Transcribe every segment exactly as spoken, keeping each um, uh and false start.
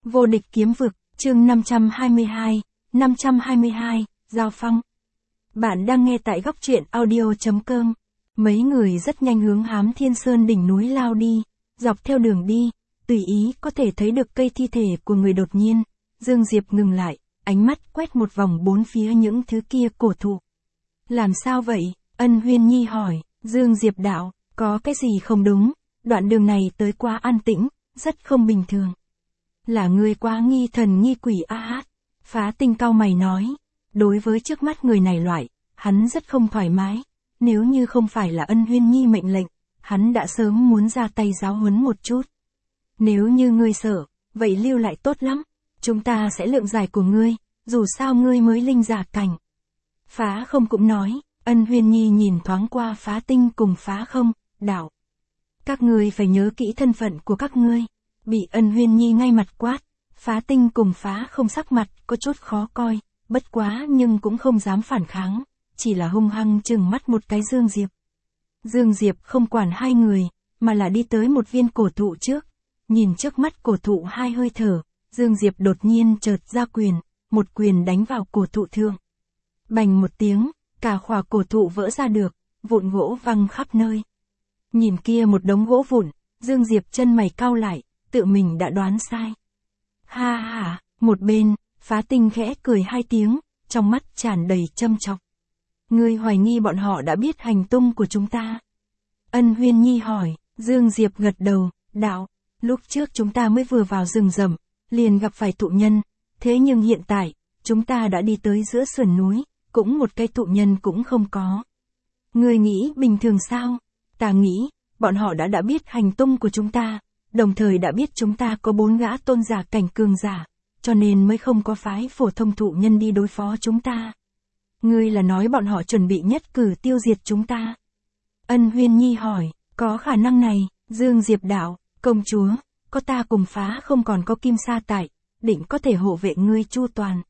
Vô địch kiếm vực, chương năm trăm hai mươi hai, năm trăm hai mươi hai, Giao Phong. Bạn đang nghe tại góc truyện audio.com. Mấy người rất nhanh hướng Hám Thiên Sơn đỉnh núi lao đi, dọc theo đường đi, tùy ý có thể thấy được cây thi thể của người đột nhiên. Dương Diệp ngừng lại, ánh mắt quét một vòng bốn phía những thứ kia cổ thụ. Làm sao vậy? Ân Huyên Nhi hỏi. Dương Diệp đạo, có cái gì không đúng, đoạn đường này tới quá an tĩnh, rất không bình thường. Là người quá nghi thần nghi quỷ a hát. Phá Tinh cau mày nói, đối với trước mắt người này loại, hắn rất không thoải mái, nếu như không phải là Ân Huyên Nhi mệnh lệnh, hắn đã sớm muốn ra tay giáo huấn một chút. Nếu như ngươi sợ, vậy lưu lại tốt lắm, chúng ta sẽ lượng giải của ngươi, dù sao ngươi mới linh giả cảnh. Phá Không cũng nói. Ân Huyên Nhi nhìn thoáng qua Phá Tinh cùng Phá Không, đạo. Các ngươi phải nhớ kỹ thân phận của các ngươi. Bị Ân Huyên Nhi ngay mặt quát, Phá Tinh cùng Phá Không sắc mặt có chút khó coi, bất quá nhưng cũng không dám phản kháng, chỉ là hung hăng trừng mắt một cái Dương Diệp. Dương Diệp không quản hai người, mà là đi tới một viên cổ thụ trước, nhìn trước mắt cổ thụ hai hơi thở, Dương Diệp đột nhiên chợt ra quyền, một quyền đánh vào cổ thụ thượng. Bành một tiếng, cả khỏa cổ thụ vỡ ra được, vụn gỗ văng khắp nơi. Nhìn kia một đống gỗ vụn, Dương Diệp chân mày cau lại, tự mình đã đoán sai. Ha ha, một bên, Phá Tinh khẽ cười hai tiếng, trong mắt tràn đầy châm chọc. Ngươi hoài nghi bọn họ đã biết hành tung của chúng ta. Ân Huyên Nhi hỏi. Dương Diệp gật đầu, đạo, lúc trước chúng ta mới vừa vào rừng rậm, liền gặp phải thụ nhân, thế nhưng hiện tại, chúng ta đã đi tới giữa sườn núi, cũng một cây thụ nhân cũng không có. Ngươi nghĩ bình thường sao? Ta nghĩ, bọn họ đã đã biết hành tung của chúng ta, đồng thời đã biết chúng ta có bốn gã tôn giả cảnh cường giả, cho nên mới không có phái phổ thông thụ nhân đi đối phó chúng ta. Ngươi là nói bọn họ chuẩn bị nhất cử tiêu diệt chúng ta? Ân Huyên Nhi hỏi, có khả năng này. Dương Diệp đạo, công chúa, có ta cùng Phá Không còn có Kim Sa tại, định có thể hộ vệ ngươi chu toàn.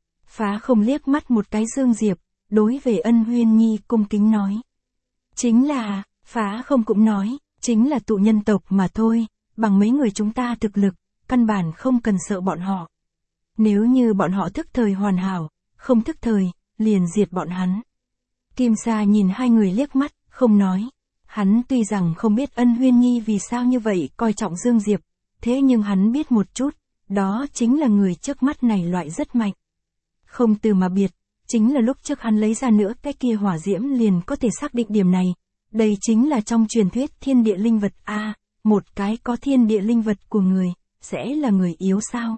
Phá Không liếc mắt một cái Dương Diệp, đối về Ân Huyên Nhi cung kính nói. Chính là, Phá Không cũng nói, chính là tụ nhân tộc mà thôi, bằng mấy người chúng ta thực lực, căn bản không cần sợ bọn họ. Nếu như bọn họ thức thời hoàn hảo, không thức thời, liền diệt bọn hắn. Kim Sa nhìn hai người liếc mắt, không nói. Hắn tuy rằng không biết Ân Huyên Nhi vì sao như vậy coi trọng Dương Diệp, thế nhưng hắn biết một chút, đó chính là người trước mắt này loại rất mạnh. Không từ mà biệt, chính là lúc trước hắn lấy ra nữa cái kia hỏa diễm liền có thể xác định điểm này. Đây chính là trong truyền thuyết thiên địa linh vật a, à, một cái có thiên địa linh vật của người, sẽ là người yếu sao?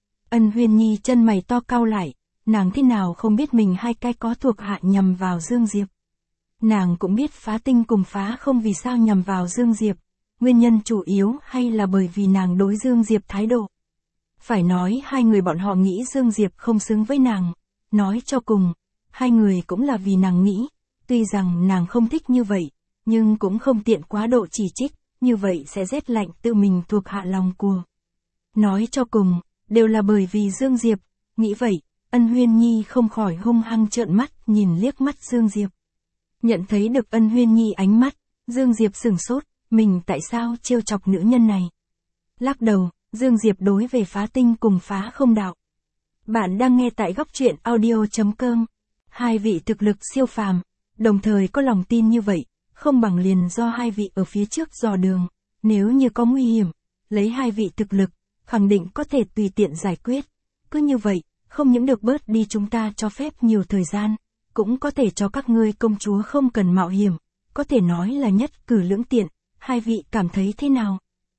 Ân Huyên Nhi chân mày to cau lại, nàng thế nào không biết mình hai cái có thuộc hạ nhằm vào Dương Diệp. Nàng cũng biết Phá Tinh cùng Phá Không vì sao nhằm vào Dương Diệp, nguyên nhân chủ yếu hay là bởi vì nàng đối Dương Diệp thái độ. Phải nói hai người bọn họ nghĩ Dương Diệp không xứng với nàng, nói cho cùng, hai người cũng là vì nàng nghĩ, tuy rằng nàng không thích như vậy, nhưng cũng không tiện quá độ chỉ trích, như vậy sẽ rét lạnh tự mình thuộc hạ lòng của. Nói cho cùng, đều là bởi vì Dương Diệp, nghĩ vậy, Ân Huyên Nhi không khỏi hung hăng trợn mắt nhìn liếc mắt Dương Diệp. Nhận thấy được Ân Huyên Nhi ánh mắt, Dương Diệp sửng sốt, mình tại sao trêu chọc nữ nhân này. Lắc đầu, Dương Diệp đối về Phá Tinh cùng Phá Không đạo. Bạn đang nghe tại góc truyện audio.com. Hai vị thực lực siêu phàm, đồng thời có lòng tin như vậy, không bằng liền do hai vị ở phía trước dò đường, nếu như có nguy hiểm, lấy hai vị thực lực, khẳng định có thể tùy tiện giải quyết. Cứ như vậy, không những được bớt đi chúng ta cho phép nhiều thời gian, cũng có thể cho các ngươi công chúa không cần mạo hiểm, có thể nói là nhất cử lưỡng tiện, hai vị cảm thấy thế nào?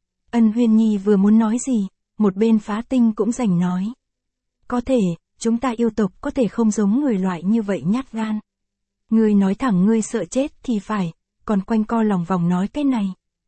Ân Huyên Nhi vừa muốn nói gì, một bên Phá Tinh cũng rành nói. Có thể, chúng ta yêu tộc có thể không giống người loại như vậy nhát gan. Ngươi nói thẳng ngươi sợ chết thì phải, còn quanh co lòng vòng nói cái này.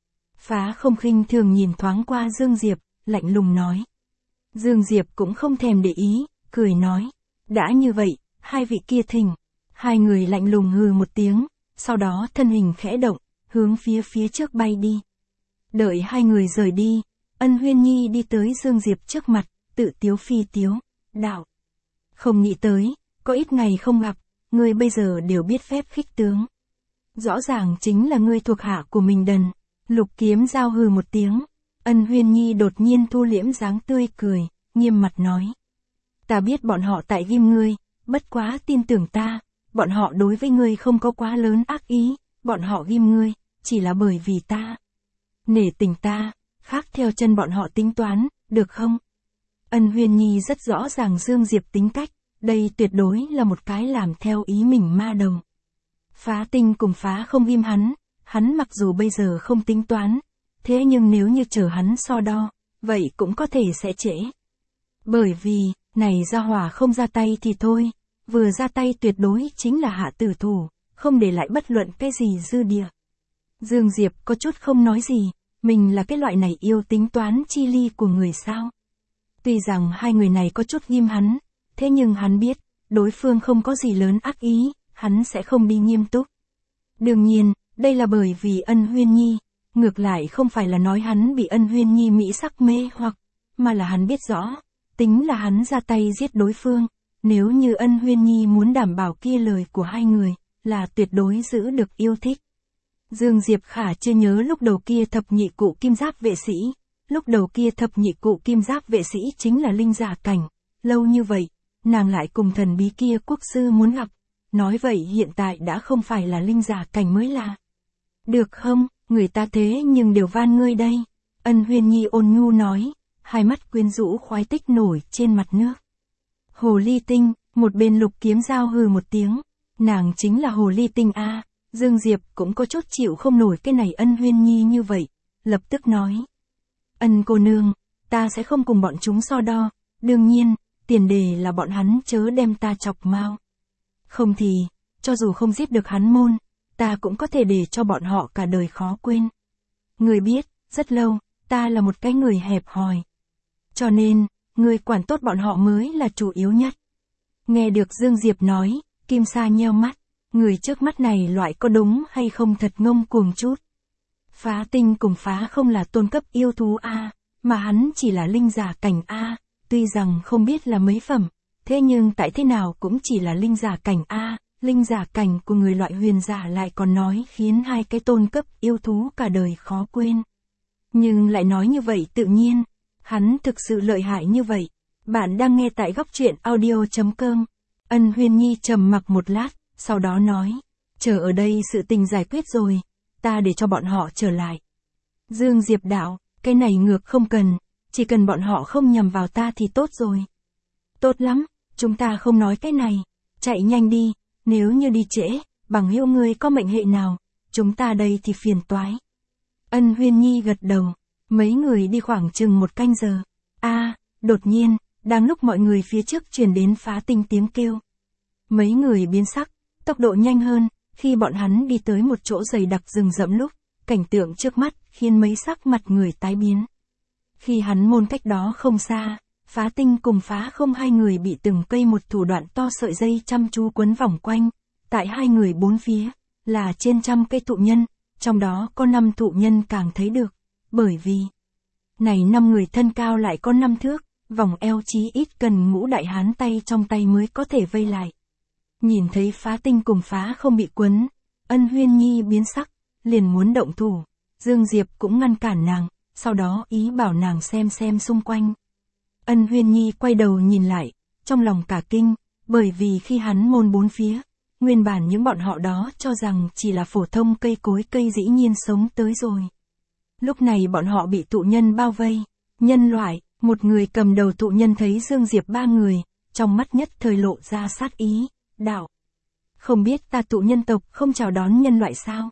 Phá Không khinh thường nhìn thoáng qua Dương Diệp, lạnh lùng nói. Dương Diệp cũng không thèm để ý, cười nói. Đã như vậy, hai vị kia thỉnh. Hai người lạnh lùng hừ một tiếng, sau đó thân hình khẽ động, hướng phía phía trước bay đi. Đợi hai người rời đi, Ân Huyên Nhi đi tới Dương Diệp trước mặt, tự tiếu phi tiếu, đạo. Không nghĩ tới, có ít ngày không gặp, ngươi bây giờ đều biết phép khích tướng. Rõ ràng chính là ngươi thuộc hạ của mình đần. Lục Kiếm Giao hừ một tiếng, Ân Huyên Nhi đột nhiên thu liễm dáng tươi cười, nghiêm mặt nói. Ta biết bọn họ tại ghim ngươi, bất quá tin tưởng ta, bọn họ đối với ngươi không có quá lớn ác ý, bọn họ ghim ngươi, chỉ là bởi vì ta. Nể tình ta, khác theo chân bọn họ tính toán, được không? Ân Huyên Nhi rất rõ ràng Dương Diệp tính cách, đây tuyệt đối là một cái làm theo ý mình ma đầu. Phá Tinh cùng Phá Không ghim hắn, hắn mặc dù bây giờ không tính toán, thế nhưng nếu như chờ hắn so đo, vậy cũng có thể sẽ trễ. Bởi vì, này gia hỏa không ra tay thì thôi, vừa ra tay tuyệt đối chính là hạ tử thủ, không để lại bất luận cái gì dư địa. Dương Diệp có chút không nói gì, mình là cái loại này yêu tính toán chi ly của người sao. Tuy rằng hai người này có chút ghim hắn, thế nhưng hắn biết, đối phương không có gì lớn ác ý, hắn sẽ không đi nghiêm túc. Đương nhiên, đây là bởi vì Ân Huyên Nhi, ngược lại không phải là nói hắn bị Ân Huyên Nhi mỹ sắc mê hoặc, mà là hắn biết rõ, tính là hắn ra tay giết đối phương, nếu như Ân Huyên Nhi muốn đảm bảo kia lời của hai người, là tuyệt đối giữ được yêu thích. Dương Diệp Khả chưa nhớ lúc đầu kia thập nhị cụ kim giáp vệ sĩ, lúc đầu kia thập nhị cụ kim giáp vệ sĩ chính là linh giả cảnh, lâu như vậy, nàng lại cùng thần bí kia quốc sư muốn gặp, nói vậy hiện tại đã không phải là linh giả cảnh mới là. Được không, người ta thế nhưng đều van ngươi đây, Ân Huyên Nhi ôn nhu nói, hai mắt quyến rũ khoái tích nổi trên mặt nước. Hồ ly tinh, một bên Lục Kiếm Giao hừ một tiếng, nàng chính là hồ ly tinh a. Dương Diệp cũng có chút chịu không nổi cái này Ân Huyên Nhi như vậy, lập tức nói. Ân cô nương, ta sẽ không cùng bọn chúng so đo, đương nhiên, tiền đề là bọn hắn chớ đem ta chọc mau. Không thì, cho dù không giết được hắn môn, ta cũng có thể để cho bọn họ cả đời khó quên. Người biết, rất lâu, ta là một cái người hẹp hòi. Cho nên, người quản tốt bọn họ mới là chủ yếu nhất. Nghe được Dương Diệp nói, Kim Sa nheo mắt. Người trước mắt này loại có đúng hay không thật ngông cuồng chút. Phá Tinh cùng Phá Không là tôn cấp yêu thú A, mà hắn chỉ là linh giả cảnh A, tuy rằng không biết là mấy phẩm, thế nhưng tại thế nào cũng chỉ là linh giả cảnh A, linh giả cảnh của người loại huyền giả lại còn nói khiến hai cái tôn cấp yêu thú cả đời khó quên. Nhưng lại nói như vậy tự nhiên, hắn thực sự lợi hại như vậy. Bạn đang nghe tại góc truyện audio chấm com. Ân Huyên Nhi trầm mặc một lát. Sau đó nói, chờ ở đây sự tình giải quyết rồi, ta để cho bọn họ trở lại. Dương Diệp đạo, cái này ngược không cần, chỉ cần bọn họ không nhằm vào ta thì tốt rồi. Tốt lắm, chúng ta không nói cái này, chạy nhanh đi, nếu như đi trễ, bằng hữu ngươi có mệnh hệ nào, chúng ta đây thì phiền toái. Ân Huyên Nhi gật đầu, mấy người đi khoảng chừng một canh giờ. A, đột nhiên, đang lúc mọi người phía trước truyền đến Phá Tinh tiếng kêu. Mấy người biến sắc. Tốc độ nhanh hơn, khi bọn hắn đi tới một chỗ dày đặc rừng rậm lúc, cảnh tượng trước mắt khiến mấy sắc mặt người tái biến. Khi hắn môn cách đó không xa, Phá Tinh cùng Phá Không hai người bị từng cây một thủ đoạn to sợi dây chăm chú quấn vòng quanh, tại hai người bốn phía, là trên trăm cây thụ nhân, trong đó có năm thụ nhân càng thấy được, bởi vì này năm người thân cao lại có năm thước, vòng eo chí ít cần ngũ đại hán tay trong tay mới có thể vây lại. Nhìn thấy Phá Tinh cùng Phá Không bị quấn, Ân Huyên Nhi biến sắc, liền muốn động thủ, Dương Diệp cũng ngăn cản nàng, sau đó ý bảo nàng xem xem xung quanh. Ân Huyên Nhi quay đầu nhìn lại, trong lòng cả kinh, bởi vì khi hắn môn bốn phía, nguyên bản những bọn họ đó cho rằng chỉ là phổ thông cây cối cây dĩ nhiên sống tới rồi. Lúc này bọn họ bị tụ nhân bao vây, nhân loại, một người cầm đầu tụ nhân thấy Dương Diệp ba người, trong mắt nhất thời lộ ra sát ý. Đạo, không biết ta tụ nhân tộc không chào đón nhân loại sao?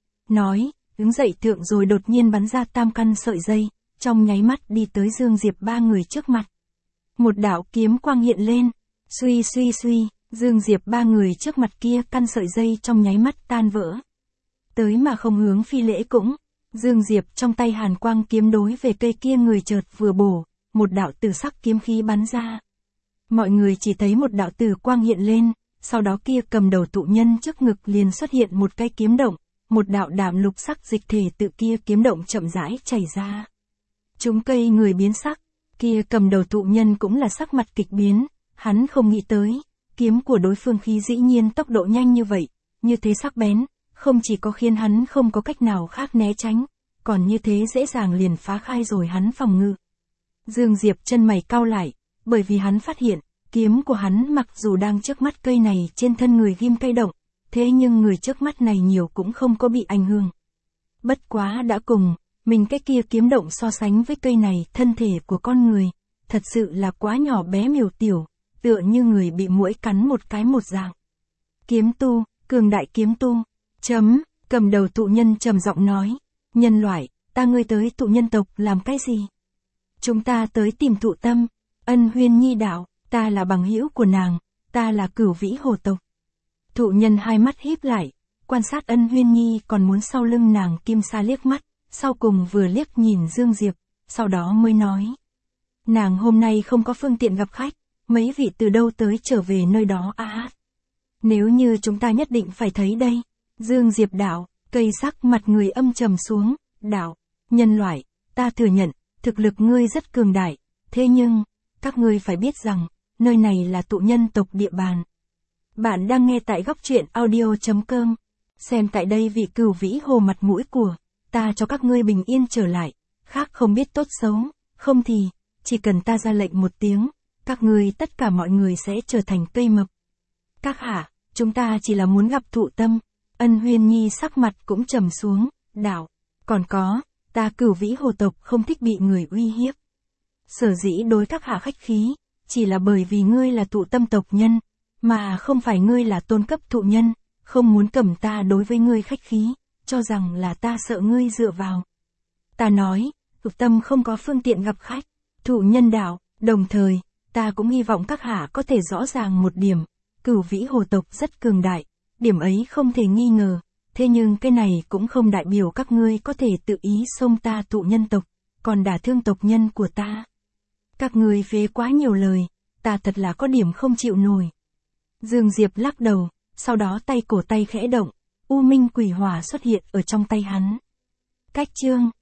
Nói, đứng dậy thượng rồi đột nhiên bắn ra tam căn sợi dây, trong nháy mắt đi tới Dương Diệp ba người trước mặt. Một đạo kiếm quang hiện lên, suy suy suy, Dương Diệp ba người trước mặt kia căn sợi dây trong nháy mắt tan vỡ. Tới mà không hướng phi lễ cũng, Dương Diệp trong tay hàn quang kiếm đối về cây kia người chợt vừa bổ, một đạo tử sắc kiếm khí bắn ra. Mọi người chỉ thấy một đạo tử quang hiện lên. Sau đó kia cầm đầu tụ nhân trước ngực liền xuất hiện một cái kiếm động, một đạo đạm lục sắc dịch thể tự kia kiếm động chậm rãi chảy ra. Chúng cây người biến sắc, kia cầm đầu tụ nhân cũng là sắc mặt kịch biến, hắn không nghĩ tới, kiếm của đối phương khí dĩ nhiên tốc độ nhanh như vậy, như thế sắc bén, không chỉ có khiến hắn không có cách nào khác né tránh, còn như thế dễ dàng liền phá khai rồi hắn phòng ngự. Dương Diệp chân mày cau lại, bởi vì hắn phát hiện, kiếm của hắn mặc dù đang trước mắt cây này trên thân người ghim cây động, thế nhưng người trước mắt này nhiều cũng không có bị ảnh hưởng. Bất quá đã cùng, mình cái kia kiếm động so sánh với cây này thân thể của con người, thật sự là quá nhỏ bé miều tiểu, tựa như người bị muỗi cắn một cái một dạng. Kiếm tu, cường đại kiếm tu, chấm, cầm đầu tụ nhân trầm giọng nói, nhân loại, ta ngươi tới tụ nhân tộc làm cái gì? Chúng ta tới tìm Thụ Tâm, Ân Huyên Nhi đạo, ta là bằng hữu của nàng, ta là Cửu Vĩ Hồ tộc. Thụ nhân hai mắt híp lại, quan sát Ân Huyên Nhi còn muốn sau lưng nàng kim sa liếc mắt, sau cùng vừa liếc nhìn Dương Diệp, sau đó mới nói. Nàng hôm nay không có phương tiện gặp khách, mấy vị từ đâu tới trở về nơi đó à? Nếu như chúng ta nhất định phải thấy đây. Dương Diệp đạo, cây sắc mặt người âm trầm xuống, đạo, nhân loại, ta thừa nhận, thực lực ngươi rất cường đại, thế nhưng, các ngươi phải biết rằng, nơi này là tụ nhân tộc địa bàn. Bạn đang nghe tại góc truyện audio chấm com, xem tại đây vị Cửu Vĩ Hồ mặt mũi của, ta cho các ngươi bình yên trở lại, khác không biết tốt xấu, không thì, chỉ cần ta ra lệnh một tiếng, các ngươi tất cả mọi người sẽ trở thành cây mập. Các hạ, chúng ta chỉ là muốn gặp Thụ Tâm. Ân Huyên Nhi sắc mặt cũng trầm xuống, đạo, còn có, ta Cửu Vĩ Hồ tộc không thích bị người uy hiếp. Sở dĩ đối các hạ khách khí, chỉ là bởi vì ngươi là Thụ Tâm tộc nhân, mà không phải ngươi là tôn cấp thụ nhân, không muốn cầm ta đối với ngươi khách khí, cho rằng là ta sợ ngươi dựa vào. Ta nói, Thụ Tâm không có phương tiện gặp khách, thụ nhân đạo, đồng thời, ta cũng hy vọng các hạ có thể rõ ràng một điểm, Cửu Vĩ Hồ tộc rất cường đại. Điểm ấy không thể nghi ngờ, thế nhưng cái này cũng không đại biểu các ngươi có thể tự ý xông ta tụ nhân tộc, còn đả thương tộc nhân của ta. Các ngươi phế quá nhiều lời, ta thật là có điểm không chịu nổi. Dương Diệp lắc đầu, sau đó tay cổ tay khẽ động, U Minh Quỷ Hỏa xuất hiện ở trong tay hắn. Cách chương